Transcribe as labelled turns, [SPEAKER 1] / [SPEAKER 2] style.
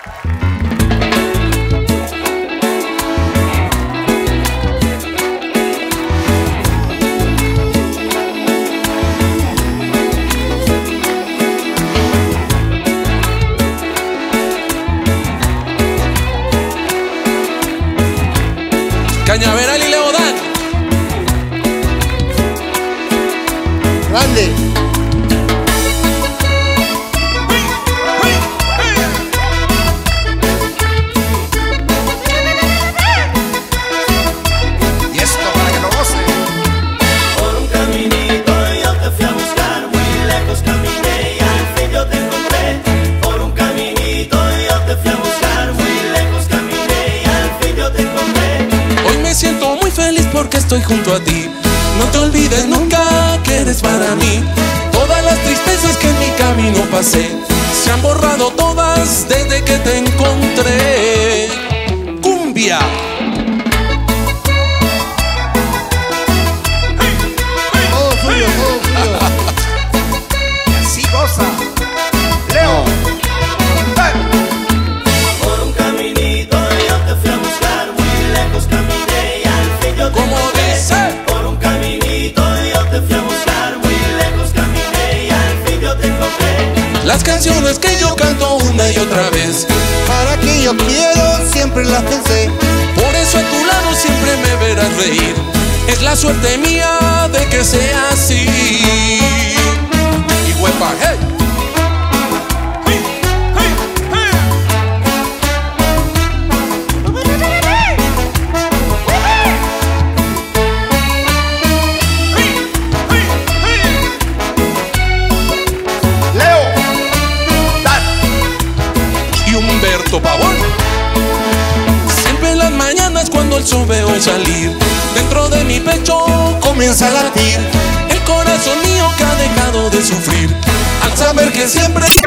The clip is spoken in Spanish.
[SPEAKER 1] Cañaveral y Leodán.
[SPEAKER 2] Grande.
[SPEAKER 3] Y esto para que lo goce.
[SPEAKER 4] Por un caminito yo te fui a buscar, muy lejos caminé y al fin yo te encontré. Por un caminito yo te fui a buscar, muy lejos caminé y al fin yo te encontré.
[SPEAKER 1] Hoy me siento muy feliz porque estoy junto a ti. No te olvides nunca que eres para mí. Todas las tristezas que en mi camino pasé se han borrado todas desde que te encontré. Cumbia.
[SPEAKER 2] Todo suyo, todo suyo.
[SPEAKER 3] Y así goza. Leo.
[SPEAKER 4] Por un caminito yo te fui a buscar, muy lejos caminé y al fin yo te
[SPEAKER 1] Como
[SPEAKER 4] encontré.
[SPEAKER 1] dice.
[SPEAKER 4] Por un caminito yo te fui a buscar, muy lejos caminé y al fin yo te encontré.
[SPEAKER 1] Las canciones que yo canto una y otra vez,
[SPEAKER 2] Para que yo quiero, siempre las pensé.
[SPEAKER 1] por eso a tu lado siempre me verás reír. Es la suerte mía de que sea así. Y huepa, hey.
[SPEAKER 3] Leo. Dan.
[SPEAKER 1] Y Humberto Pavón. Siempre en las mañanas cuando el sol veo salir, dentro de mi pecho comienza a latir el corazón mío que ha dejado de sufrir al saber que siempre